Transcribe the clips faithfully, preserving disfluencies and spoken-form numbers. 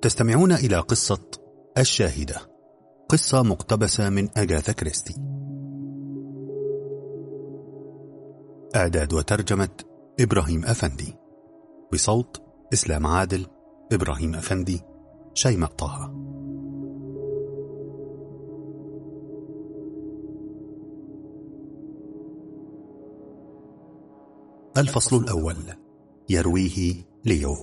تستمعون إلى قصة الشاهدة، قصة مقتبسة من أغاثا كريستي. إعداد وترجمة إبراهيم أفندي، بصوت إسلام عادل، إبراهيم أفندي، شيماء طه. الفصل الأول، يرويه ليو.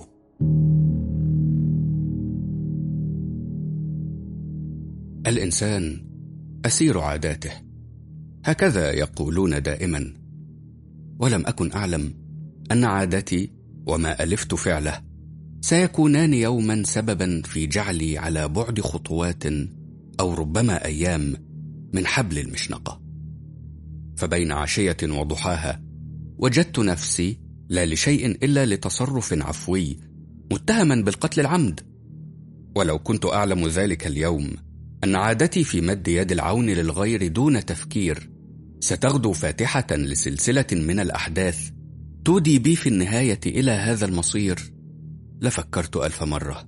الإنسان أسير عاداته، هكذا يقولون دائما، ولم أكن أعلم أن عادتي وما ألفت فعله سيكونان يوما سببا في جعلي على بعد خطوات أو ربما أيام من حبل المشنقة. فبين عشية وضحاها وجدت نفسي لا لشيء إلا لتصرف عفوي متهما بالقتل العمد. ولو كنت أعلم ذلك اليوم أن عادتي في مد يد العون للغير دون تفكير ستغدو فاتحة لسلسلة من الأحداث تودي بي في النهاية إلى هذا المصير، لفكرت ألف مرة.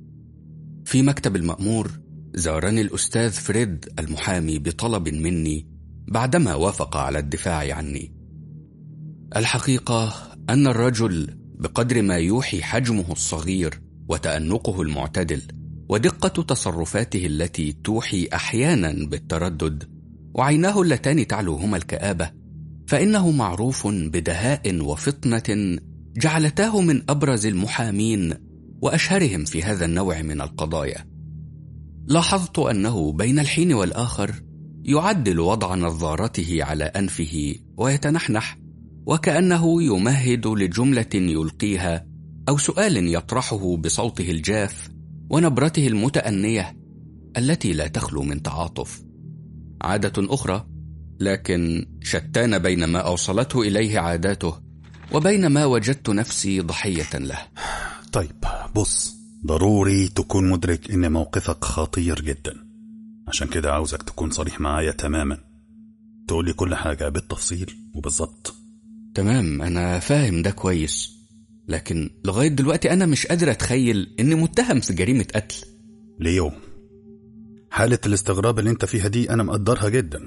في مكتب المأمور زارني الأستاذ فريد المحامي بطلب مني بعدما وافق على الدفاع عني. الحقيقة أن الرجل بقدر ما يوحي حجمه الصغير وتأنقه المعتدل ودقة تصرفاته التي توحي أحيانا بالتردد وعيناه اللتان تعلوهما الكآبة، فإنه معروف بدهاء وفطنة جعلتاه من أبرز المحامين وأشهرهم في هذا النوع من القضايا. لاحظت أنه بين الحين والآخر يعدل وضع نظارته على أنفه ويتنحنح وكأنه يمهد لجملة يلقيها أو سؤال يطرحه بصوته الجاف ونبرته المتأنية التي لا تخلو من تعاطف. عادة أخرى، لكن شتان بين ما أوصلته إليه عاداته وبين ما وجدت نفسي ضحية له. طيب بص، ضروري تكون مدرك إن موقفك خطير جدا، عشان كده عاوزك تكون صريح معايا تماما، تقولي كل حاجة بالتفصيل وبالضبط. تمام، أنا فاهم ده كويس، لكن لغاية دلوقتي أنا مش قادر أتخيل إني متهم في جريمة قتل. ليو، حالة الاستغراب اللي انت فيها دي أنا مقدرها جدا،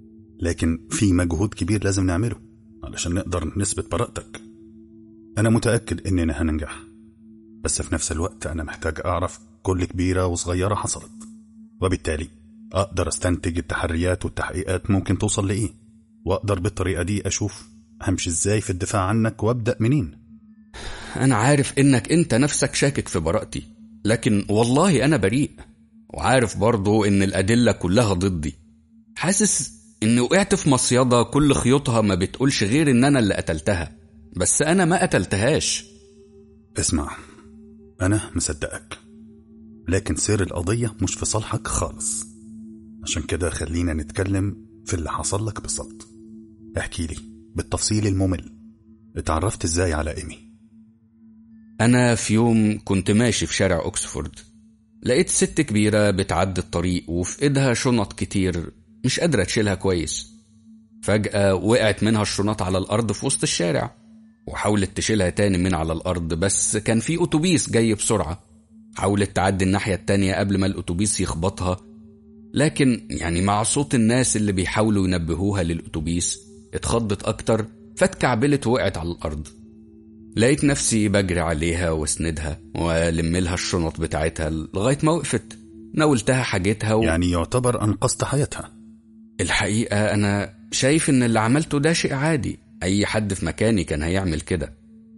لكن في مجهود كبير لازم نعمله علشان نقدر نثبت براءتك. أنا متأكد إننا هننجح، بس في نفس الوقت أنا محتاج أعرف كل كبيرة وصغيرة حصلت، وبالتالي أقدر أستنتج التحريات والتحقيقات ممكن توصل لإيه، وأقدر بالطريقة دي أشوف همشي إزاي في الدفاع عنك وأبدأ منين. أنا عارف إنك أنت نفسك شاكك في براءتي، لكن والله أنا بريء، وعارف برضو إن الأدلة كلها ضدي. حاسس إني وقعت في مصيدة كل خيوطها ما بتقولش غير إن أنا اللي قتلتها، بس أنا ما قتلتهاش. اسمع، أنا مصدقك، لكن سير القضية مش في صالحك خالص، عشان كده خلينا نتكلم في اللي حصل لك بالضبط. احكي لي بالتفصيل الممل، اتعرفت ازاي على إيمي؟ أنا في يوم كنت ماشي في شارع أكسفورد، لقيت ست كبيرة بتعدي الطريق وفي إيدها شنط كتير مش قادرة تشيلها كويس. فجأة وقعت منها الشنط على الأرض في وسط الشارع، وحاولت تشيلها تاني من على الأرض، بس كان في أتوبيس جاي بسرعة. حاولت تعدي الناحية التانية قبل ما الأتوبيس يخبطها، لكن يعني مع صوت الناس اللي بيحاولوا ينبهوها للأتوبيس اتخضت أكتر، فاتكعبلت ووقعت على الأرض. لقيت نفسي بجري عليها واسندها ولملها الشنط بتاعتها لغاية ما وقفت. ناولتها حاجتها و... يعني يعتبر أنقذت حياتها. الحقيقة أنا شايف إن اللي عملته ده شيء عادي، أي حد في مكاني كان هيعمل كده.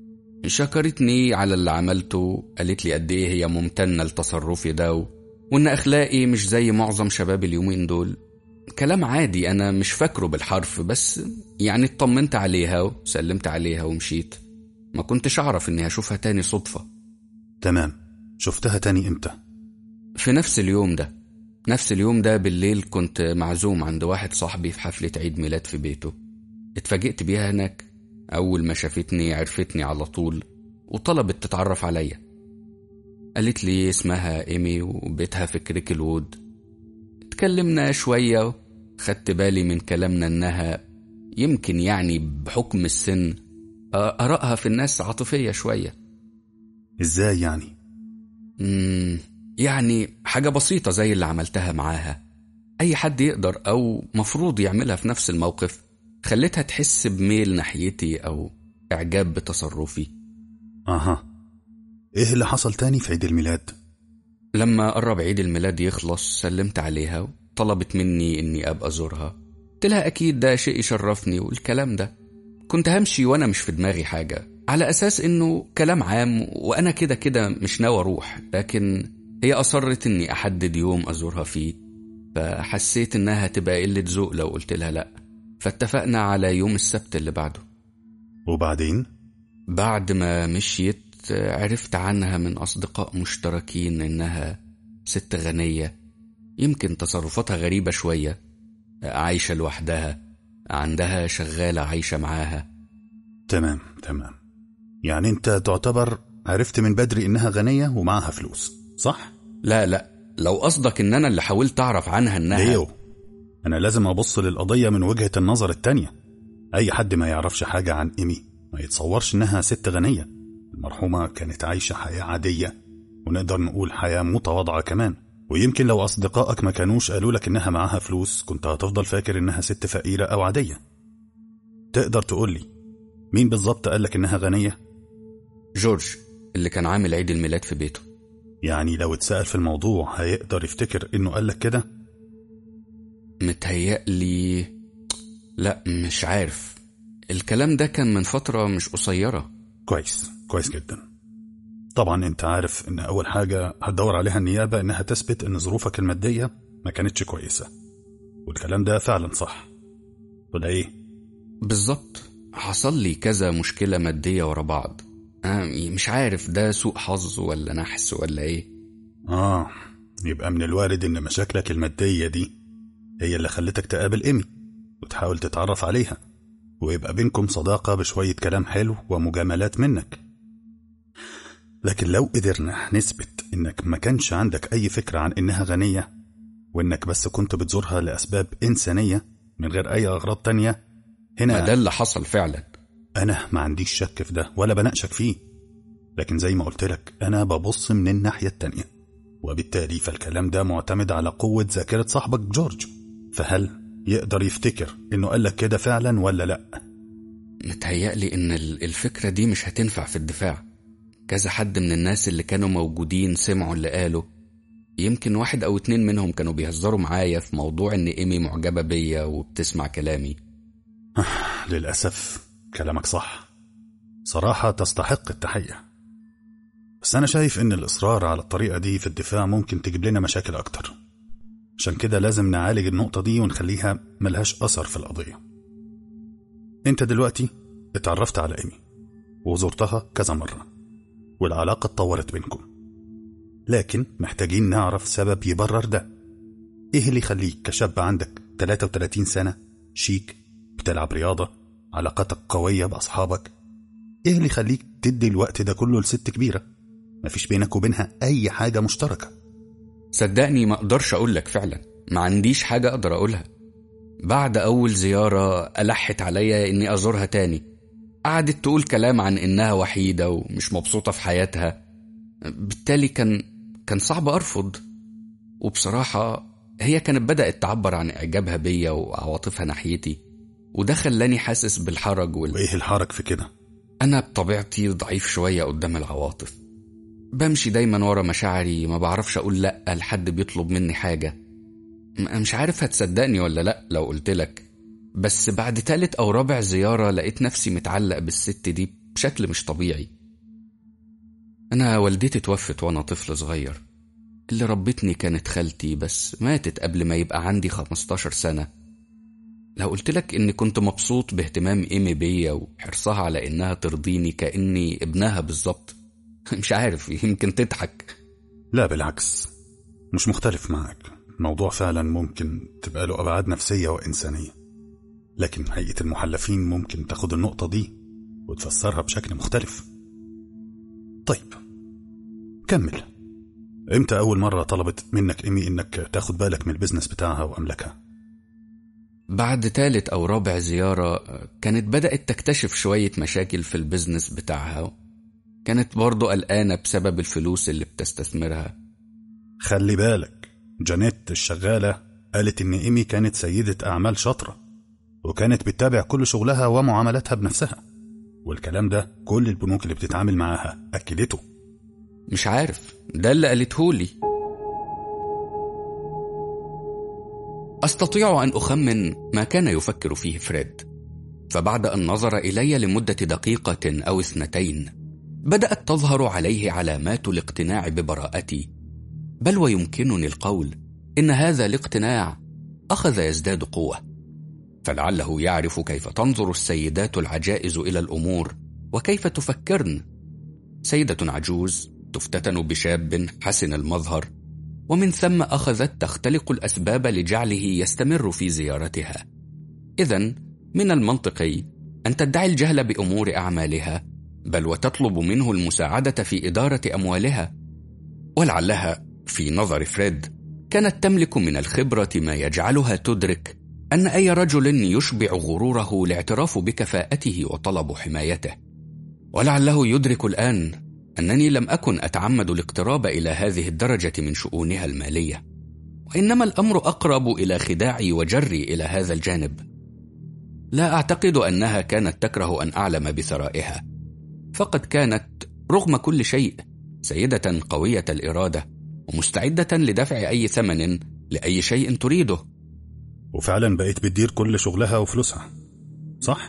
شكرتني على اللي عملته، قالت لي قد إيه هي ممتنة لتصرفي ده و... وإن أخلاقي مش زي معظم شباب اليومين دول. كلام عادي أنا مش فاكره بالحرف، بس يعني اطمنت عليها وسلمت عليها ومشيت. ما كنتش أعرف إني هشوفها تاني صدفة. تمام، شفتها تاني إمتى؟ في نفس اليوم ده، نفس اليوم ده بالليل كنت معزوم عند واحد صاحبي في حفلة عيد ميلاد في بيته. اتفاجئت بيها هناك. أول ما شافتني عرفتني على طول وطلبت تتعرف عليا. قالت لي اسمها إيمي وبيتها في كريكلوود. اتكلمنا شوية، خدت بالي من كلامنا إنها يمكن يعني بحكم السن آرائها في الناس عاطفية شوية. إزاي يعني؟ مم يعني حاجة بسيطة زي اللي عملتها معاها، أي حد يقدر أو مفروض يعملها في نفس الموقف، خليتها تحس بميل ناحيتي أو إعجاب بتصرفي. أها، إيه اللي حصل تاني في عيد الميلاد؟ لما قرب عيد الميلاد يخلص سلمت عليها وطلبت مني إني أبقى أزورها. قلت لها أكيد ده شيء يشرفني والكلام ده. كنت همشي وأنا مش في دماغي حاجة، على أساس إنه كلام عام وأنا كده كده مش ناوي أروح، لكن هي أصرت إني أحدد يوم أزورها فيه، فحسيت إنها تبقى قلة ذوق لو قلت لها لأ، فاتفقنا على يوم السبت اللي بعده. وبعدين؟ بعد ما مشيت عرفت عنها من أصدقاء مشتركين إنها ست غنية، يمكن تصرفاتها غريبة شوية، عايشة لوحدها، عندها شغالة عايشة معاها. تمام تمام، يعني أنت تعتبر عرفت من بدري إنها غنية ومعها فلوس، صح؟ لا لا، لو قصدك إن أنا اللي حاولت أعرف عنها إنها ليو، أنا لازم أبص للقضية من وجهة النظر التانية. أي حد ما يعرفش حاجة عن إيمي ما يتصورش إنها ست غنية. المرحومة كانت عايشة حياة عادية، ونقدر نقول حياة متواضعة كمان. ويمكن لو أصدقائك ما كانوش قالوا لك إنها معاها فلوس كنت هتفضل فاكر إنها ست فقيرة أو عادية. تقدر تقولي مين بالظبط قالك إنها غنية؟ جورج، اللي كان عامل عيد الميلاد في بيته. يعني لو اتسأل في الموضوع هيقدر يفتكر إنه قالك كده؟ متهيألي لا، مش عارف. الكلام ده كان من فترة مش قصيرة. كويس كويس جدا. طبعا انت عارف ان اول حاجة هتدور عليها النيابة انها تثبت ان ظروفك المادية ما كانتش كويسة، والكلام ده فعلا صح ولا ايه؟ بالظبط، حصل لي كذا مشكلة مادية ورا بعض. آه مش عارف ده سوء حظ ولا نحس ولا ايه. اه، يبقى من الوارد ان مشاكلك المادية دي هي اللي خلتك تقابل إيمي وتحاول تتعرف عليها، ويبقى بينكم صداقة بشوية كلام حلو ومجاملات منك. لكن لو قدرنا نثبت انك ما كانش عندك اي فكرة عن انها غنية، وانك بس كنت بتزورها لأسباب إنسانية من غير اي اغراض تانية، هنا ما ده اللي حصل فعلا. انا ما عنديش شك في ده ولا بناقشك فيه، لكن زي ما قلت لك انا ببص من الناحية التانية، وبالتالي فالكلام ده معتمد على قوة ذاكرة صاحبك جورج. فهل يقدر يفتكر انه قالك كده فعلا ولا لا؟ متهيألي ان الفكرة دي مش هتنفع في الدفاع. كذا حد من الناس اللي كانوا موجودين سمعوا اللي قاله. يمكن واحد او اتنين منهم كانوا بيهزروا معايا في موضوع ان إيمي معجبة بيا وبتسمع كلامي. للأسف كلامك صح، صراحة تستحق التحية، بس أنا شايف إن الإصرار على الطريقة دي في الدفاع ممكن تجيب لنا مشاكل أكتر. عشان كده لازم نعالج النقطة دي ونخليها ملهاش أثر في القضية. أنت دلوقتي اتعرفت على إيمي وزرتها كذا مرة والعلاقة اتطورت بينكم، لكن محتاجين نعرف سبب يبرر ده. إيه اللي يخليك كشاب عندك ثلاثة وثلاثين سنة، شيك، بتلعب رياضة، علاقاتك قوية بأصحابك، إيه اللي يخليك تدي الوقت ده كله لست كبيرة مفيش بينك وبينها أي حاجة مشتركة؟ صدقني ما أقدرش أقولك فعلا، ما عنديش حاجة أقدر أقولها. بعد أول زيارة ألحت عليا إني أزورها تاني، قعدت تقول كلام عن إنها وحيدة ومش مبسوطة في حياتها، بالتالي كان كان صعب أرفض. وبصراحة هي كانت بدأت تعبر عن إعجابها بيا وعواطفها ناحيتي، وده خلاني حاسس بالحرج وال... وإيه الحرج في كده؟ أنا بطبيعتي ضعيف شوية قدام العواطف، بمشي دايما ورا مشاعري، ما بعرفش أقول لأ لحد بيطلب مني حاجة. مش عارف هتصدقني ولا لأ لو قلتلك، بس بعد تالت أو رابع زيارة لقيت نفسي متعلق بالست دي بشكل مش طبيعي. أنا والدتي توفت وأنا طفل صغير، اللي ربتني كانت خالتي، بس ماتت قبل ما يبقى عندي خمستاشر سنة. لو قلتلك إني كنت مبسوط باهتمام إيمي بيا وحرصها على إنها ترضيني كأني ابنها بالظبط، مش عارف، يمكن تضحك. لا بالعكس، مش مختلف معك. الموضوع فعلا ممكن تبقى له أبعاد نفسية وإنسانية، لكن هيئة المحلفين ممكن تاخد النقطة دي وتفسرها بشكل مختلف. طيب كمل، امتى أول مرة طلبت منك إيمي إنك تاخد بالك من البزنس بتاعها وأملاكها؟ بعد تالت أو رابع زيارة كانت بدأت تكتشف شوية مشاكل في البزنس بتاعها، كانت برضو قلقانة بسبب الفلوس اللي بتستثمرها. خلي بالك، جانيت الشغالة قالت إن إيمي كانت سيدة أعمال شاطرة وكانت بتتابع كل شغلها ومعاملاتها بنفسها، والكلام ده كل البنوك اللي بتتعامل معاها أكدته. مش عارف، ده اللي قالتهولي. أستطيع أن أخمن ما كان يفكر فيه فريد، فبعد أن نظر إلي لمدة دقيقة أو اثنتين بدأت تظهر عليه علامات الاقتناع ببراءتي، بل ويمكنني القول إن هذا الاقتناع أخذ يزداد قوة، فلعله يعرف كيف تنظر السيدات العجائز إلى الأمور وكيف تفكرن. سيدة عجوز تفتتن بشاب حسن المظهر، ومن ثم أخذت تختلق الأسباب لجعله يستمر في زيارتها. إذن من المنطقي أن تدعي الجهل بأمور أعمالها، بل وتطلب منه المساعدة في إدارة أموالها. ولعلها في نظر فريد كانت تملك من الخبرة ما يجعلها تدرك أن أي رجل يشبع غروره الاعتراف بكفاءته وطلب حمايته. ولعله يدرك الآن أنني لم أكن أتعمد الاقتراب إلى هذه الدرجة من شؤونها المالية، وإنما الأمر أقرب إلى خداعي وجري إلى هذا الجانب. لا أعتقد أنها كانت تكره أن أعلم بثرائها، فقد كانت رغم كل شيء سيدة قوية الإرادة ومستعدة لدفع أي ثمن لأي شيء تريده. وفعلا بقيت بتدير كل شغلها وفلوسها، صح؟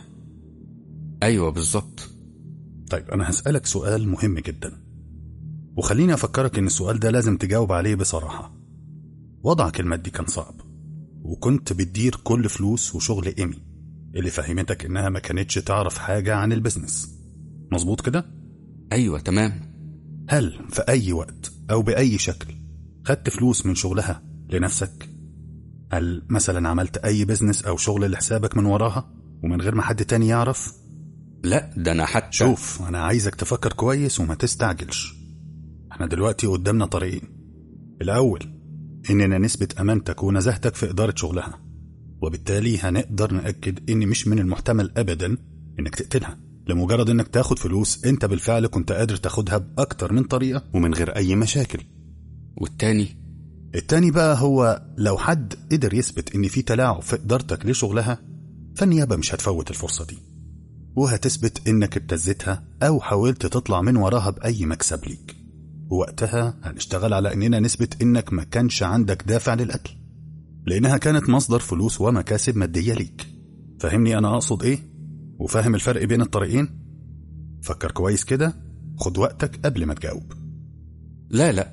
أيوة بالضبط. طيب أنا هسألك سؤال مهم جدا، وخليني أفكرك إن السؤال ده لازم تجاوب عليه بصراحة. وضعك المادي كان صعب، وكنت بتدير كل فلوس وشغل إيمي اللي فهمتك إنها ما كانتش تعرف حاجة عن البزنس، مظبوط كده؟ أيوة تمام. هل في أي وقت أو بأي شكل خدت فلوس من شغلها لنفسك؟ هل مثلا عملت أي بزنس أو شغل لحسابك من وراها ومن غير ما حد تاني يعرف؟ لا، ده أنا حتى شوف، أنا عايزك تفكر كويس وما تستعجلش. احنا دلوقتي قدامنا طريقين. الأول إننا نثبت أمانتك ونزاهتك في إدارة شغلها، وبالتالي هنقدر نأكد إن مش من المحتمل أبدا إنك تقتلها لمجرد إنك تاخد فلوس أنت بالفعل كنت قادر تاخدها بأكتر من طريقة ومن غير أي مشاكل. والتاني التاني بقى هو لو حد قدر يثبت إن في تلاعب في إدارتك لشغلها، فالنيابة مش هتفوت الفرصة دي، وهتثبت إنك ابتزتها أو حاولت تطلع من وراها بأي مكسب ليك. ووقتها هنشتغل على إننا نثبت إنك ما كانش عندك دافع للقتل، لأنها كانت مصدر فلوس ومكاسب مادية ليك. فهمني أنا أقصد إيه؟ وفاهم الفرق بين الطريقين؟ فكر كويس كده، خد وقتك قبل ما تجاوب. لا لا،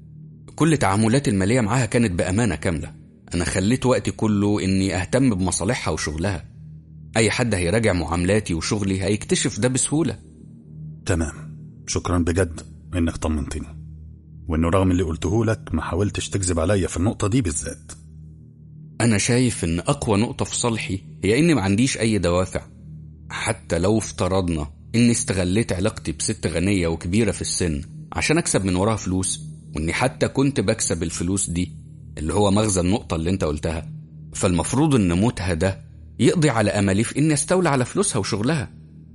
كل تعاملات المالية معاها كانت بأمانة كاملة. أنا خليت وقتي كله إني أهتم بمصالحها وشغلها. أي حد هيراجع معاملاتي وشغلي هيكتشف ده بسهولة. تمام، شكرا بجد إنك طمنتني، وإنه رغم اللي قلته لك ما حاولتش تكذب عليا في النقطة دي بالذات. أنا شايف إن أقوى نقطة في صالحي هي إني ما عنديش أي دوافع. حتى لو افترضنا إني استغليت علاقتي بست غنية وكبيرة في السن عشان أكسب من وراها فلوس، وإني حتى كنت بكسب الفلوس دي اللي هو مغزى النقطة اللي أنت قلتها، فالمفروض إن موتها ده يقضي على أملي في إني أستولى على فلوسها وشغلها.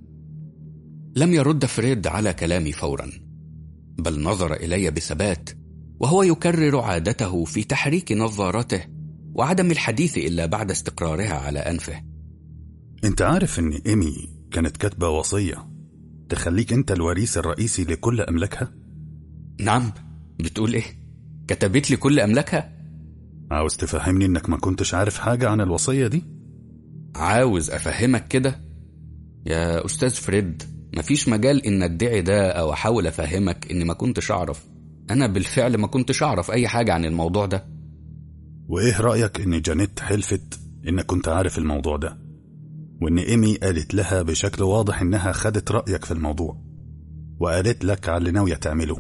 لم يرد فريد على كلامي فورا، بل نظر إلي بثبات وهو يكرر عادته في تحريك نظارته وعدم الحديث إلا بعد استقرارها على أنفه. انت عارف ان إيمي كانت كاتبة وصية تخليك انت الوريث الرئيسي لكل أملاكها؟ نعم، بتقول إيه؟ كتبت لي كل أملاكها؟ عاوز تفهمني انك ما كنتش عارف حاجة عن الوصية دي؟ عاوز أفهمك كده؟ يا أستاذ فريد، مفيش مجال إن أدعي ده أو أحاول أفهمك إني ما كنتش أعرف. أنا بالفعل ما كنتش أعرف أي حاجة عن الموضوع ده. وإيه رأيك إن جانيت حلفت إنك كنت عارف الموضوع ده، وإن إيمي قالت لها بشكل واضح إنها خدت رأيك في الموضوع وقالت لك على اللي ناوية تعمله؟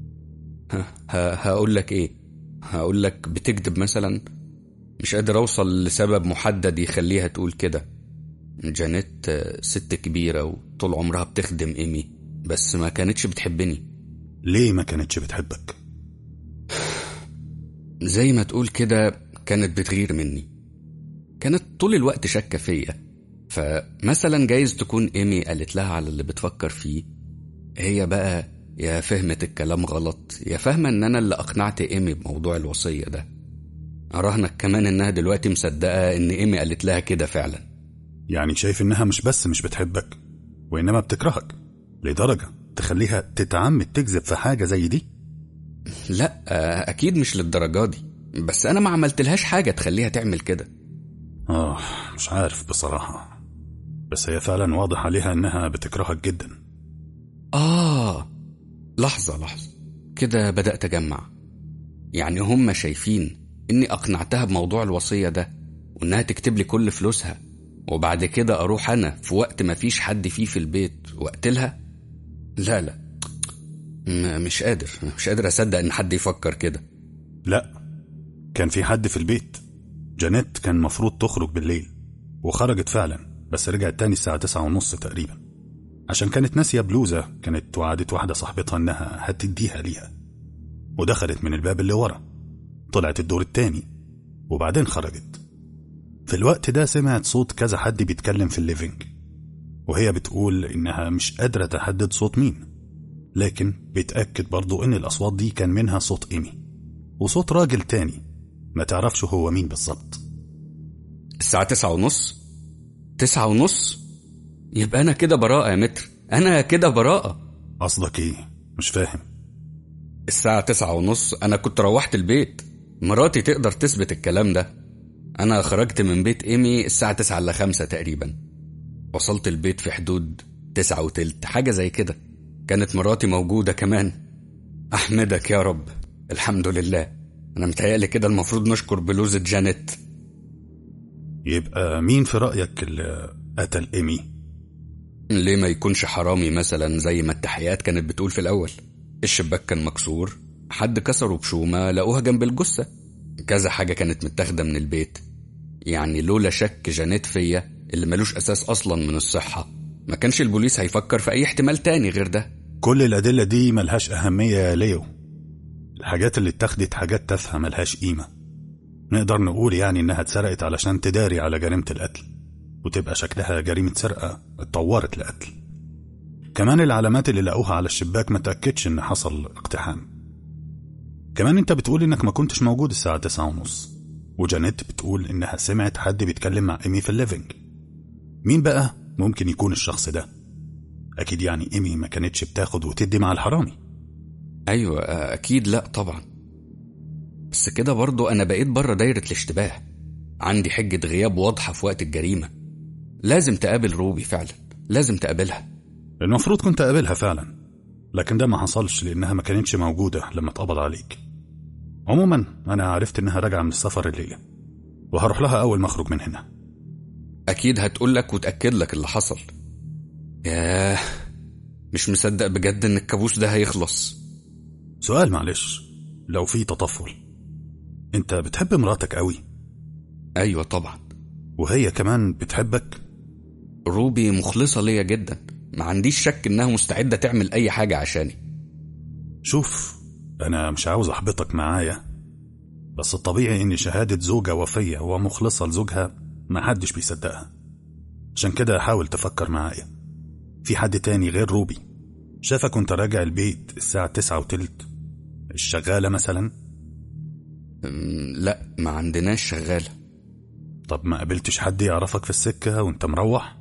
هقول لك إيه؟ هقول لك بتكذب مثلا؟ مش قادر أوصل لسبب محدد يخليها تقول كده. جانيت ست كبيرة وطول عمرها بتخدم إيمي، بس ما كانتش بتحبني. ليه ما كانتش بتحبك؟ زي ما تقول كده، كانت بتغير مني. كانت طول الوقت شاكة فيا. فمثلا جايز تكون إيمي قالت لها على اللي بتفكر فيه، هي بقى يا فهمت الكلام غلط، يا فاهمة ان انا اللي اقنعت ايمي بموضوع الوصية ده. اراهنك كمان انها دلوقتي مصدقة ان ايمي قالت لها كده فعلا. يعني شايف انها مش بس مش بتحبك وانما بتكرهك لدرجة تخليها تتعمد تكذب في حاجة زي دي؟ لا اكيد مش للدرجة دي، بس انا ما عملتلهاش حاجة تخليها تعمل كده. اه مش عارف بصراحة، بس هي فعلا واضح عليها انها بتكرهك جدا. اه لحظة لحظة كده بدأت اجمع. يعني هم شايفين اني اقنعتها بموضوع الوصية ده وانها تكتب لي كل فلوسها، وبعد كده اروح انا في وقت ما فيش حد فيه في البيت واقتلها؟ لا لا م- مش قادر مش قادر اصدق ان حد يفكر كده. لا، كان في حد في البيت. جانيت كان مفروض تخرج بالليل وخرجت فعلا، بس رجعت تاني الساعة تسعة ونص تقريبا عشان كانت ناسية بلوزة كانت وعدت واحدة صاحبتها انها هتديها ليها، ودخلت من الباب اللي ورا، طلعت الدور التاني وبعدين خرجت. في الوقت ده سمعت صوت كذا حد بيتكلم في الليفينج، وهي بتقول انها مش قادرة تحدد صوت مين، لكن بتأكد برضو ان الاصوات دي كان منها صوت ايمي وصوت راجل تاني ما تعرفش هو مين بالظبط. الساعة تسعة ونص تسعة ونص يبقى انا كده براءة يا متر، انا كده براءة. قصدك ايه؟ مش فاهم. الساعة تسعة ونص انا كنت روحت البيت، مراتي تقدر تثبت الكلام ده. انا خرجت من بيت ايمي الساعة تسعة الا خمسة تقريبا، وصلت البيت في حدود تسعة وتلت حاجة زي كده. كانت مراتي موجودة كمان. احمدك يا رب، الحمد لله. انا متهيألي كده المفروض نشكر بلوزة جانيت. يبقى مين في رأيك اللي قتل ايمي؟ ليه ما يكونش حرامي مثلا زي ما التحيات كانت بتقول في الاول؟ الشباك كان مكسور، حد كسره بشومة، لقوها جنب الجثة، كذا حاجة كانت متاخدة من البيت. يعني لولا شك جانيت فيا اللي ملوش أساس أصلا من الصحة، ما كانش البوليس هيفكر في أي احتمال تاني غير ده. كل الأدلة دي ملهاش أهمية يا ليو. الحاجات اللي اتخذت حاجات تافهة ملهاش قيمة. نقدر نقول يعني إنها اتسرقت علشان تداري على جريمة القتل، وتبقى شكلها جريمة سرقة اتطورت لقتل. كمان العلامات اللي لقوها على الشباك ما تأكدش إن حصل اقتحام. كمان انت بتقول إنك ما كنتش موجود الساعة تسعة ونص، وجانيت بتقول إنها سمعت حد بيتكلم مع إيمي في الليفينج. مين بقى ممكن يكون الشخص ده؟ أكيد يعني إيمي ما كانتش بتاخد وتدي مع الحرامي. أيوة أكيد لا طبعا، بس كده برضو أنا بقيت برا دايرة الاشتباه. عندي حجة غياب واضحة في وقت الجريمة. لازم تقابل روبي فعلا، لازم تقابلها. المفروض كنت أقابلها فعلا، لكن ده ما حصلش لأنها ما كانتش موجودة لما اتقبض عليك. عموما أنا عرفت إنها راجعة من السفر الليلة، وهروح لها أول ما أخرج من هنا. أكيد هتقولك وتأكد لك اللي حصل. ياه، مش مصدق بجد إن الكابوس ده هيخلص. سؤال معلش، لو في تطفل، أنت بتحب مراتك قوي؟ أيوة طبعا. وهي كمان بتحبك؟ روبي مخلصة ليا جدا، ما عنديش شك إنها مستعدة تعمل أي حاجة عشاني. شوف، أنا مش عاوز أحبطك معايا، بس الطبيعي إن شهادة زوجة وفية ومخلصة لزوجها ما حدش بيصدقها. عشان كده حاول تفكر معايا، في حد تاني غير روبي شافك وانت راجع البيت الساعة تسعة وتلت؟ الشغالة مثلا؟ لا، ما عندناش شغالة. طب ما قابلتش حد يعرفك في السكة وانت مروح؟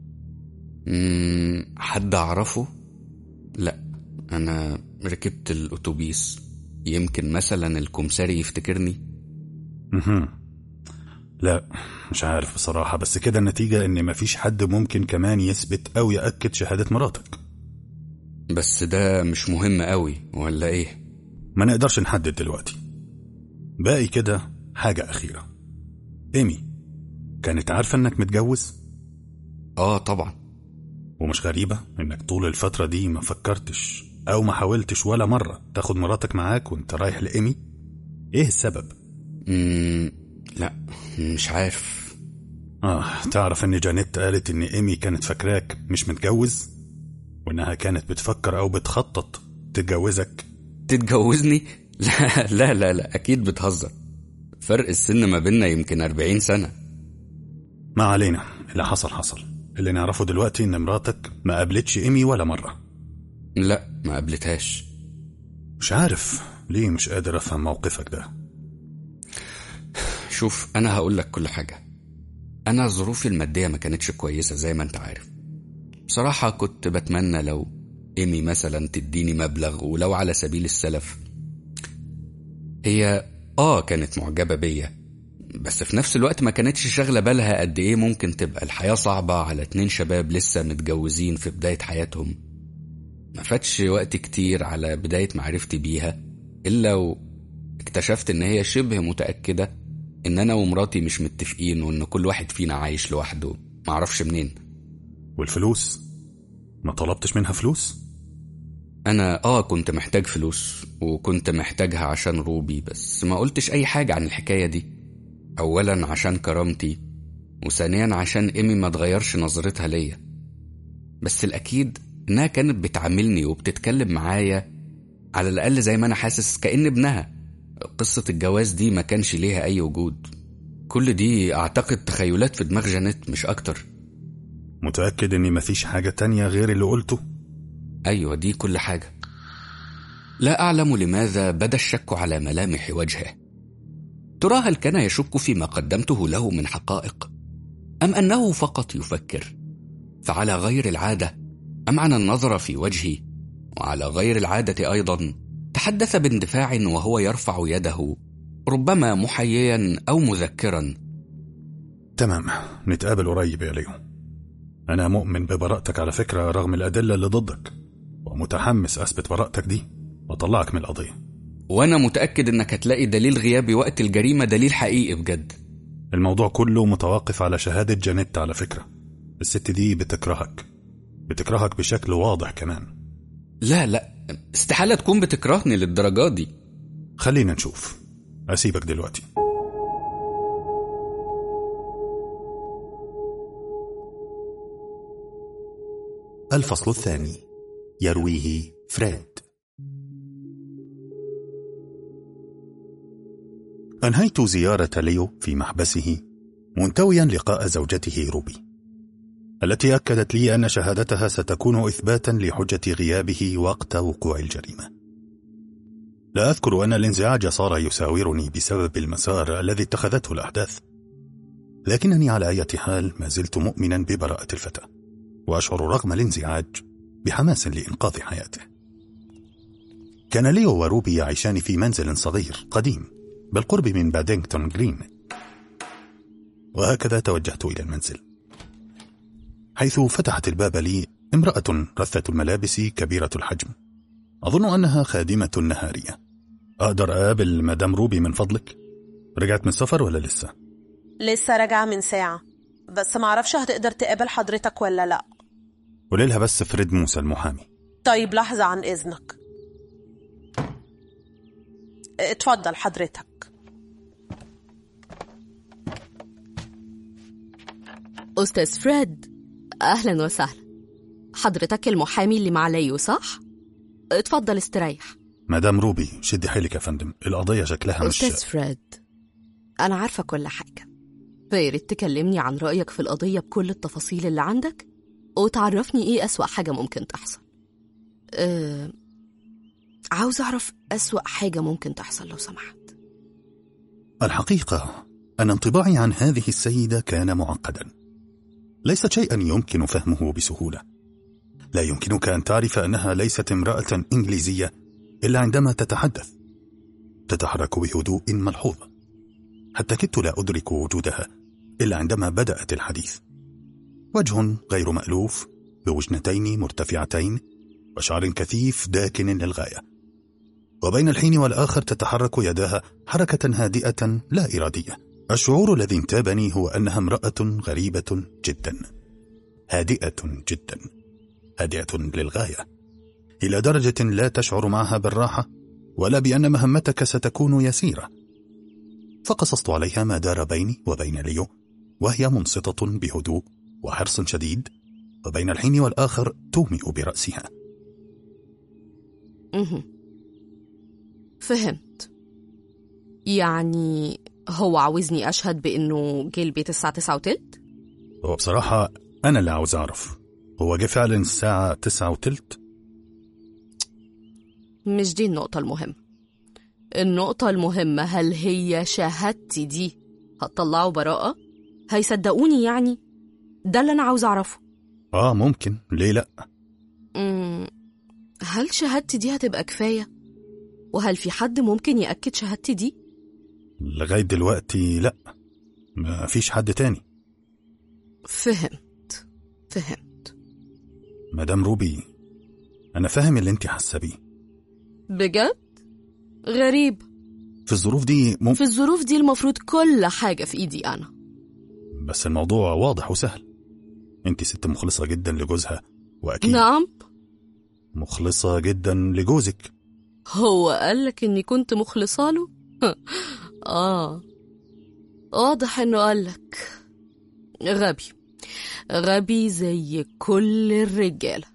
مم، حد أعرفه؟ لا، أنا ركبت الأتوبيس، يمكن مثلا الكمساري يفتكرني. مهم. لا مش عارف بصراحة، بس كده النتيجة ان مفيش حد ممكن كمان يثبت او يأكد شهادة مراتك. بس ده مش مهم قوي ولا ايه؟ ما نقدرش نحدد دلوقتي. باقي كده حاجة أخيرة، إيمي كانت عارفة انك متجوز؟ اه طبعا. ومش غريبة انك طول الفترة دي ما فكرتش او ما حاولتش ولا مرة تاخد مراتك معاك وانت رايح لإيمي؟ ايه السبب؟ مم... لا مش عارف. اه تعرف ان جانيت قالت ان إيمي كانت فاكراك مش متجوز، وانها كانت بتفكر او بتخطط تتجوزك. تتجوزني؟ لا لا لا لا، اكيد بتهزر. فرق السن ما بيننا يمكن أربعين سنة. ما علينا، اللي حصل حصل. اللي نعرفه دلوقتي ان مراتك ما قابلتش إيمي ولا مرة. لا ما قابلتهاش. مش عارف ليه مش قادر أفهم موقفك ده. شوف، أنا هقول لك كل حاجة. أنا ظروفي المادية ما كانتش كويسة زي ما أنت عارف. بصراحة كنت بتمنى لو إيمي مثلا تديني مبلغ، ولو على سبيل السلف. هي آه كانت معجبة بيا، بس في نفس الوقت ما كانتش شاغلة بالها قد إيه ممكن تبقى الحياة صعبة على اتنين شباب لسه متجوزين في بداية حياتهم. ما فاتش وقت كتير على بداية معرفتي بيها إلا واكتشفت إن هي شبه متأكدة إن أنا ومراتي مش متفقين، وإن كل واحد فينا عايش لوحده معرفش منين. والفلوس؟ ما طلبتش منها فلوس؟ أنا آه كنت محتاج فلوس، وكنت محتاجها عشان روبي، بس ما قلتش أي حاجة عن الحكاية دي. أولا عشان كرامتي، وثانيا عشان إيمي ما تغيرش نظرتها ليا. بس الأكيد إنها كانت بتعاملني وبتتكلم معايا على الأقل زي ما أنا حاسس كأن ابنها. قصة الجواز دي ما كانش ليها أي وجود. كل دي أعتقد تخيلات في دماغ جانيت مش أكتر. متأكد إن مفيش حاجة تانية غير اللي قلته؟ أيوة، دي كل حاجة. لا أعلم لماذا بدا الشك على ملامح وجهه. ترى هل كان يشك فيما قدمته له من حقائق، أم أنه فقط يفكر؟ فعلى غير العادة أمعن النظر في وجهي، وعلى غير العادة أيضا تحدث باندفاع وهو يرفع يده، ربما محييا أو مذكرا. تمام، نتقابل قريب يا ليو. أنا مؤمن ببراءتك على فكرة رغم الأدلة اللي ضدك، ومتحمس أثبت براءتك دي وأطلعك من القضية. وأنا متأكد أنك هتلاقي دليل غيابي وقت الجريمة دليل حقيقي بجد. الموضوع كله متوقف على شهادة جانيت على فكرة. الست دي بتكرهك، بتكرهك بشكل واضح كمان. لا لا، استحالة تكون بتكرهني للدرجة دي. خلينا نشوف. أسيبك دلوقتي. الفصل الثاني، يرويه فريد. أنهيت زيارة ليو في محبسه منتويا لقاء زوجته روبي، التي أكدت لي أن شهادتها ستكون إثباتا لحجة غيابه وقت وقوع الجريمة. لا أذكر أن الانزعاج صار يساورني بسبب المسار الذي اتخذته الأحداث، لكنني على أي حال ما زلت مؤمنا ببراءة الفتى، وأشعر رغم الانزعاج بحماس لإنقاذ حياته. كان ليو وروبي يعيشان في منزل صغير قديم بالقرب من بادينغتون جرين، وهكذا توجهت إلى المنزل، حيث فتحت الباب لي امرأة رثة الملابس كبيرة الحجم، أظن أنها خادمة نهارية. أقدر أقابل مدام روبي من فضلك؟ رجعت من السفر ولا لسه؟ لسه راجعة من ساعة، بس معرفش هتقدر تقابل حضرتك ولا لأ. قوليلها بس فريد موسى المحامي. طيب لحظة عن إذنك. اتفضل حضرتك. أستاذ فريد، أهلا وسهلا. حضرتك المحامي اللي مع ليو صح؟ اتفضل استريح. مدام روبي شدي حيلك يا فندم، القضية شكلها مش... أستاذ فريد، أنا عارفة كل حاجة، فياريت تكلمني عن رأيك في القضية بكل التفاصيل اللي عندك، وتعرفني إيه أسوأ حاجة ممكن تحصل. أه... عاوز أعرف أسوأ حاجة ممكن تحصل لو سمحت. الحقيقة أن انطباعي عن هذه السيدة كان معقدا، ليست شيئا يمكن فهمه بسهولة. لا يمكنك أن تعرف أنها ليست امرأة إنجليزية إلا عندما تتحدث، تتحرك بهدوء ملحوظ، حتى كدت لا أدرك وجودها إلا عندما بدأت الحديث. وجه غير مألوف بوجنتين مرتفعتين وشعر كثيف داكن للغاية، وبين الحين والآخر تتحرك يداها حركة هادئة لا إرادية. الشعور الذي انتابني هو أنها امرأة غريبة جدا، هادئة جدا، هادئة للغاية، إلى درجة لا تشعر معها بالراحة ولا بأن مهمتك ستكون يسيرة. فقصصت عليها ما دار بيني وبين ليو، وهي منصتة بهدوء وحرص شديد، وبين الحين والآخر تومئ برأسها. مه. فهمت. يعني هو عاوزني أشهد بأنه جه البيت الساعة تسعة وتلت؟ هو بصراحة أنا اللي عاوز أعرف، هو جه فعلا الساعة تسعة وتلت؟ مش دي النقطة المهمة. النقطة المهمة، هل هي شهادتي دي هتطلعوا براءة؟ هيصدقوني يعني؟ ده اللي أنا عاوز أعرفه. آه ممكن، ليه لأ؟ مم. هل شهادتي دي هتبقى كفاية؟ وهل في حد ممكن يأكد شهادتي دي؟ لغاية دلوقتي لأ، ما فيش حد تاني. فهمت فهمت مدام روبي، أنا فاهم اللي انت حاسة بيه. بجد؟ غريب. في الظروف دي مم... في الظروف دي المفروض كل حاجة في إيدي أنا. بس الموضوع واضح وسهل. انت ست مخلصة جدا لجوزها، وأكيد نعم، مخلصة جدا لجوزك. هو قالك إني كنت مخلصة له؟ آه واضح إنه قالك. غبي غبي زي كل الرجالة.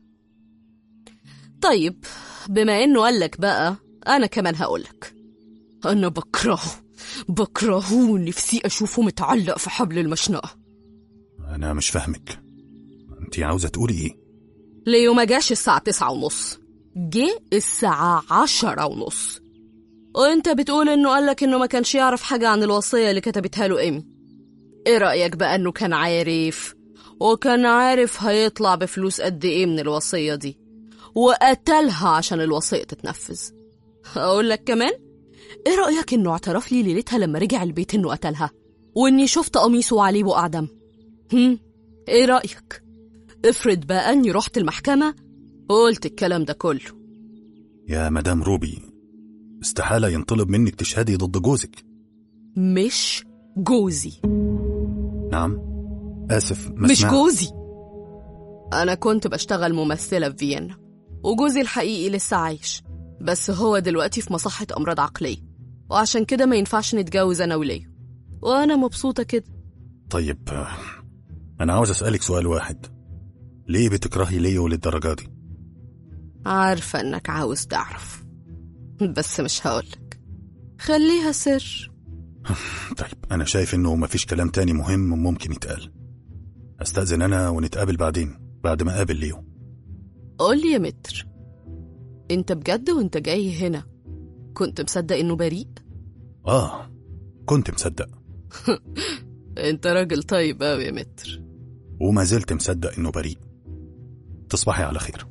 طيب بما إنه قالك بقى، أنا كمان هقولك. أنا بكرهه بكرهه نفسي أشوفه متعلق في حبل المشنقة. أنا مش فاهمك، انت عاوزة تقولي إيه؟ ليو ما جاش الساعة تسعة ونص، جه الساعة عشرة ونص، وانت بتقول انه قالك انه ما كانش يعرف حاجة عن الوصية اللي كتبتها له إيمي. ايه رأيك بقى انه كان عارف، وكان عارف هيطلع بفلوس قد ايه من الوصية دي، وقتلها عشان الوصية تتنفذ؟ اقول لك كمان، ايه رأيك انه اعترف لي ليلتها لما رجع البيت انه قتلها، واني شفت قميصه عليه بقع دم؟ هم ايه رأيك؟ افرض بقى اني رحت المحكمة وقلت الكلام ده كله. يا مدام روبي، استحالة ينطلب منك تشهدي ضد جوزك. مش جوزي. نعم، آسف، ما مش سمعت. جوزي. أنا كنت بشتغل ممثلة في فيينا، وجوزي الحقيقي لسه عايش، بس هو دلوقتي في مصحة أمراض عقلية، وعشان كده ما ينفعش نتجوز أنا وليه، وأنا مبسوطة كده. طيب أنا عاوز أسألك سؤال واحد، ليه بتكرهي ليو للدرجة دي؟ عارفة إنك عاوز تعرف، بس مش هقولك، خليها سر. طيب أنا شايف إنه مفيش كلام تاني مهم ممكن يتقال. أستأذن أنا ونتقابل بعدين بعد ما أقابل ليو. قولي يا متر، أنت بجد وأنت جاي هنا كنت مصدق إنه بريء؟ آه كنت مصدق. أنت راجل طيب أوي يا متر. وما زلت مصدق إنه بريء. تصبحي على خير.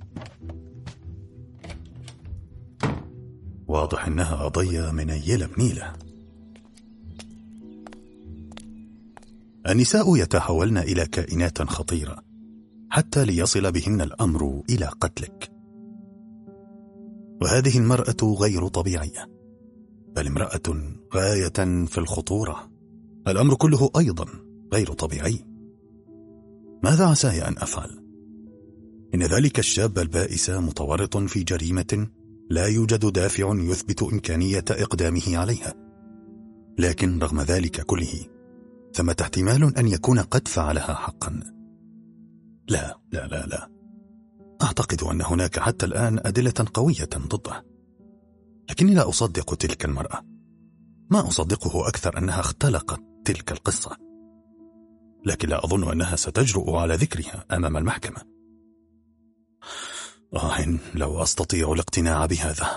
واضح إنها قضية منيلة بنيلة. النساء يتحولن إلى كائنات خطيرة حتى ليصل بهن الأمر إلى قتلك. وهذه المرأة غير طبيعية، بل امرأة غاية في الخطورة. الأمر كله أيضا غير طبيعي. ماذا عساي أن أفعل؟ إن ذلك الشاب البائس متورط في جريمة لا يوجد دافع يثبت إمكانية إقدامه عليها، لكن رغم ذلك كله ثمة احتمال أن يكون قد فعلها حقا. لا لا لا لا أعتقد أن هناك حتى الآن أدلة قوية ضده، لكني لا أصدق تلك المرأة. ما أصدقه أكثر أنها اختلقت تلك القصة، لكن لا أظن أنها ستجرؤ على ذكرها أمام المحكمة. آه لو أستطيع الاقتناع بهذا.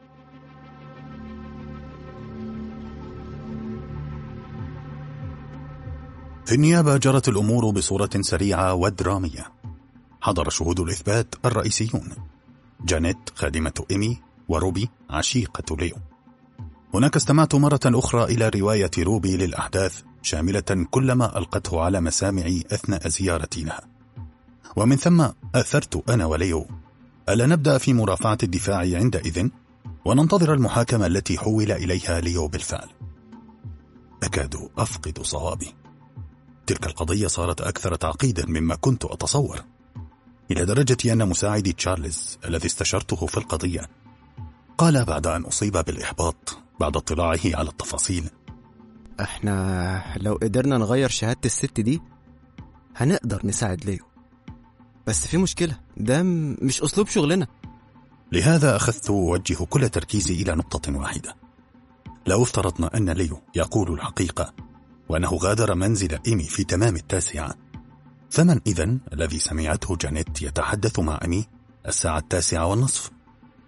في النيابة جرت الأمور بصورة سريعة ودرامية. حضر شهود الإثبات الرئيسيون: جانيت خادمة إيمي، وروبي عشيقة ليو. هناك استمعت مرة أخرى إلى رواية روبي للأحداث شاملة كل ما ألقته على مسامعي أثناء زيارتي لها، ومن ثم أثرت أنا وليو ألا نبدأ في مرافعة الدفاع عندئذ وننتظر المحاكمة التي حول إليها ليو بالفعل. أكاد أفقد صوابي. تلك القضية صارت أكثر تعقيدا مما كنت أتصور، إلى درجة أن مساعدي تشارلز الذي استشرته في القضية قال بعد أن أصيب بالإحباط بعد اطلاعه على التفاصيل: احنا لو قدرنا نغير شهادة الست دي هنقدر نساعد ليو، بس في مشكلة، ده مش أسلوب شغلنا. لهذا أخذت أوجه كل تركيزي إلى نقطة واحدة. لو افترضنا أن ليو يقول الحقيقة وأنه غادر منزل إيمي في تمام التاسعة، فمن إذن الذي سمعته جانيت يتحدث مع إيمي الساعة التاسعة والنصف؟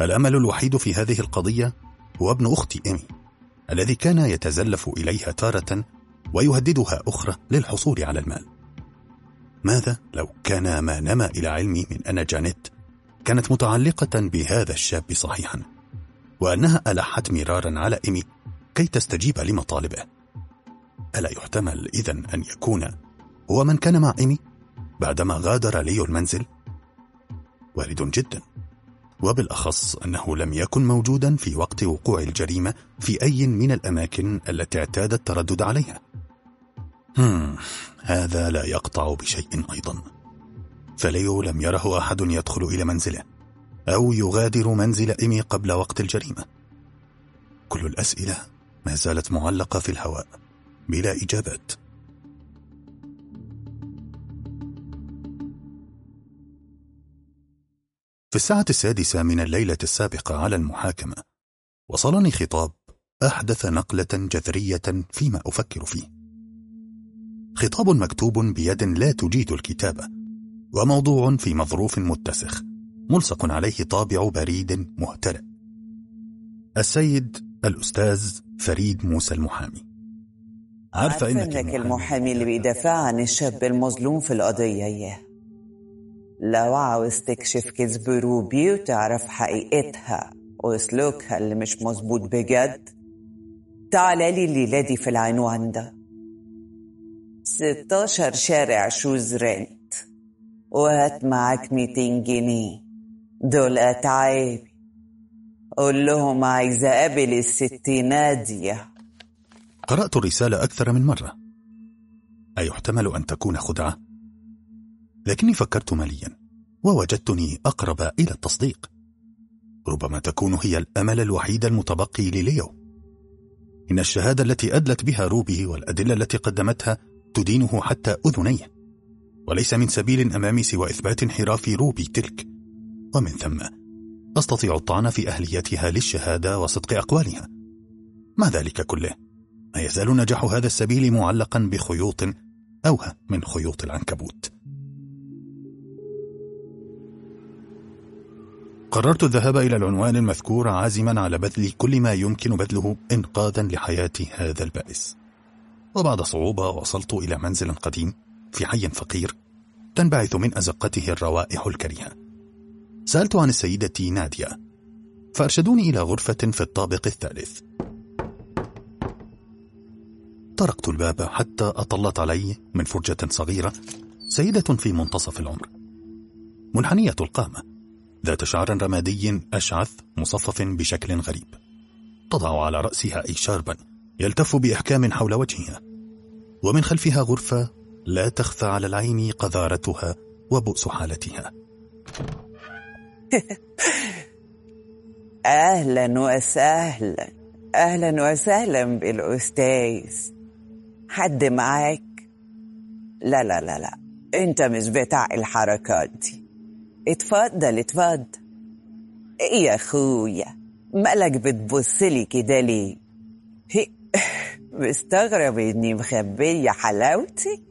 الأمل الوحيد في هذه القضية هو ابن أختي إيمي، الذي كان يتزلف إليها تارة ويهددها أخرى للحصول على المال. ماذا لو كان ما نما إلى علمي من أن جانيت كانت متعلقة بهذا الشاب صحيحا، وأنها ألحت مرارا على إيمي كي تستجيب لمطالبه؟ ألا يحتمل إذن أن يكون هو من كان مع إيمي بعدما غادر ليو المنزل؟ وارد جدا، وبالأخص أنه لم يكن موجودا في وقت وقوع الجريمة في أي من الأماكن التي اعتاد التردد عليها. هم هذا لا يقطع بشيء أيضا، فليو لم يره أحد يدخل إلى منزله أو يغادر منزل إيمي قبل وقت الجريمة. كل الأسئلة ما زالت معلقة في الهواء بلا إجابات. في الساعة السادسة من الليلة السابقة على المحاكمة وصلني خطاب أحدث نقلة جذرية فيما أفكر فيه. خطاب مكتوب بيد لا تجيد الكتابة، وموضوع في مظروف متسخ ملصق عليه طابع بريد مهترئ. السيد الأستاذ فريد موسى المحامي. عارفة إنك, إنك المحامي اللي بيدافع عن الشاب المظلوم في القضية إياه. لو عاوز تكشف كذب روبي وتعرف حقيقتها وسلوكها اللي مش مظبوط بجد، تعالى لي الليلة دي في العنوان ده، ستاشر شارع شوز رنت، وهات معاك ميتين جنيه، دول أتعابي. قول لهم عايزة أقابل الست نادية. قرأت الرسالة أكثر من مرة. أيحتمل أن تكون خدعة؟ لكني فكرت مليا ووجدتني أقرب إلى التصديق. ربما تكون هي الأمل الوحيد المتبقي لليو. إن الشهادة التي أدلت بها روبي والأدلة التي قدمتها تدينه حتى أذنيه، وليس من سبيل أمامي سوى إثبات انحراف روبي تلك، ومن ثم أستطيع الطعن في أهليتها للشهادة وصدق أقوالها. مع ذلك كله ما يزال نجاح هذا السبيل معلقا بخيوط أوهى من خيوط العنكبوت. قررت الذهاب إلى العنوان المذكور عازما على بذل كل ما يمكن بذله إنقاذا لحياة هذا البائس. وبعد صعوبة وصلت إلى منزل قديم في حي فقير تنبعث من أزقته الروائح الكريهة. سألت عن السيدة نادية، فأرشدوني إلى غرفة في الطابق الثالث. طرقت الباب حتى أطلت علي من فرجة صغيرة سيدة في منتصف العمر، منحنية القامة، ذات شعر رمادي أشعث مصفف بشكل غريب، تضع على رأسها أي شاربا يلتف بإحكام حول وجهها، ومن خلفها غرفة لا تخفى على العين قذارتها وبؤس حالتها. أهلا وسهلا، أهلا وسهلا بالأستاذ. حد معاك؟ لا لا لا لا، أنت مش بتاع الحركات دي. اتفضل اتفضل. إيه يا أخويا، مالك بتبصلي كده ليه؟ مستغرب إني مخبية حلاوتي؟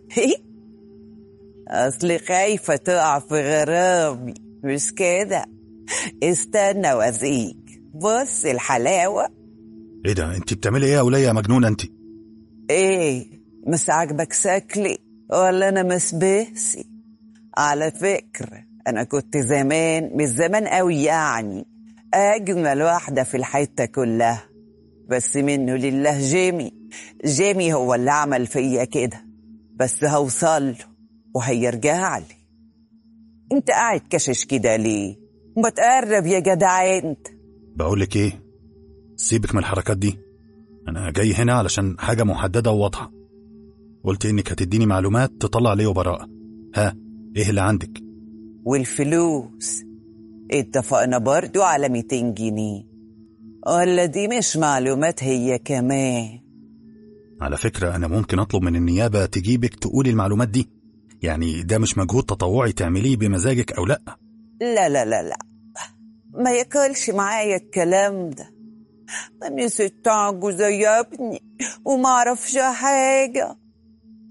أصلي خايفة تقع في غرامي، مش كده؟ استنى وأذيك، بص الحلاوة. إيه ده؟ أنت بتعملي إيه يا ولية يا مجنونة أنت؟ إيه، مش عاجبك شكلي ولا أنا مسبسي؟ على فكرة أنا كنت زمان، مش زمان قوي يعني، أجمل واحدة في الحتة كلها، بس منه لله جيمي جيمي هو اللي عمل فيا كده، بس هوصله وهيرجع لي. انت قاعد كشش كده ليه؟ ما تقرب يا جدع انت. بقولك ايه، سيبك من الحركات دي، انا جاي هنا علشان حاجة محددة وواضحة. قلت انك هتديني معلومات تطلع لي براءة، ها ايه اللي عندك؟ والفلوس اتفقنا برضو على ميتين جنيه، ولا دي مش معلومات هي كمان؟ على فكرة أنا ممكن أطلب من النيابة تجيبك تقولي المعلومات دي، يعني ده مش مجهود تطوعي تعمليه بمزاجك أو لأ؟ لا لا لا لا، ما ياكلش معايا الكلام ده. أنا ست عجوزة يا ابني وما أعرفش حاجة،